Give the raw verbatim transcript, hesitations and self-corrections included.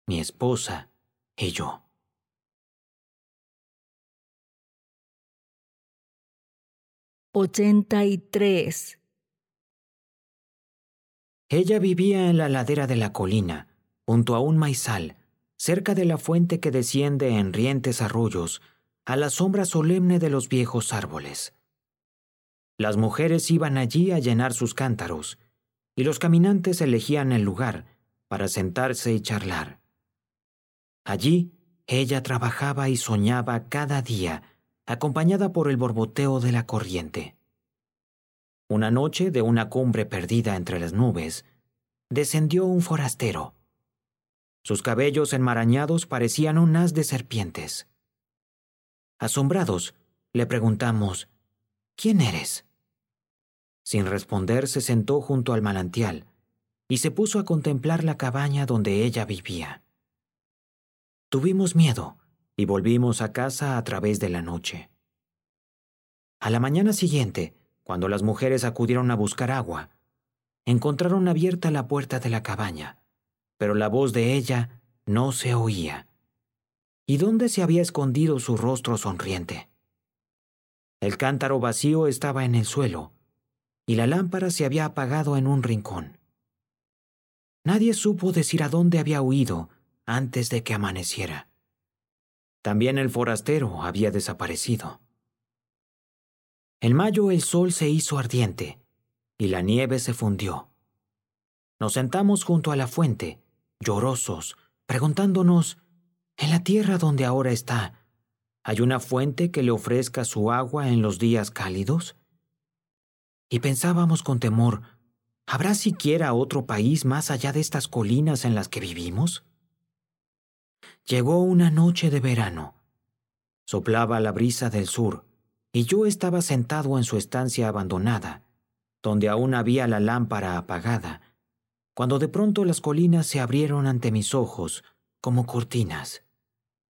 mi esposa y yo. ochenta y tres. Ella vivía en la ladera de la colina, junto a un maizal, cerca de la fuente que desciende en rientes arroyos, a la sombra solemne de los viejos árboles. Las mujeres iban allí a llenar sus cántaros, y los caminantes elegían el lugar para sentarse y charlar. Allí, ella trabajaba y soñaba cada día, acompañada por el borboteo de la corriente. Una noche, de una cumbre perdida entre las nubes, descendió un forastero. Sus cabellos enmarañados parecían un haz de serpientes. Asombrados, le preguntamos, ¿quién eres? Sin responder, se sentó junto al manantial y se puso a contemplar la cabaña donde ella vivía. Tuvimos miedo y volvimos a casa a través de la noche. A la mañana siguiente, cuando las mujeres acudieron a buscar agua, encontraron abierta la puerta de la cabaña, pero la voz de ella no se oía. ¿Y dónde se había escondido su rostro sonriente? El cántaro vacío estaba en el suelo, y la lámpara se había apagado en un rincón. Nadie supo decir a dónde había huido antes de que amaneciera. También el forastero había desaparecido. En mayo el sol se hizo ardiente, y la nieve se fundió. Nos sentamos junto a la fuente, llorosos, preguntándonos, ¿en la tierra donde ahora está, hay una fuente que le ofrezca su agua en los días cálidos? Y pensábamos con temor, ¿habrá siquiera otro país más allá de estas colinas en las que vivimos? Llegó una noche de verano. Soplaba la brisa del sur, y yo estaba sentado en su estancia abandonada, donde aún había la lámpara apagada, cuando de pronto las colinas se abrieron ante mis ojos como cortinas.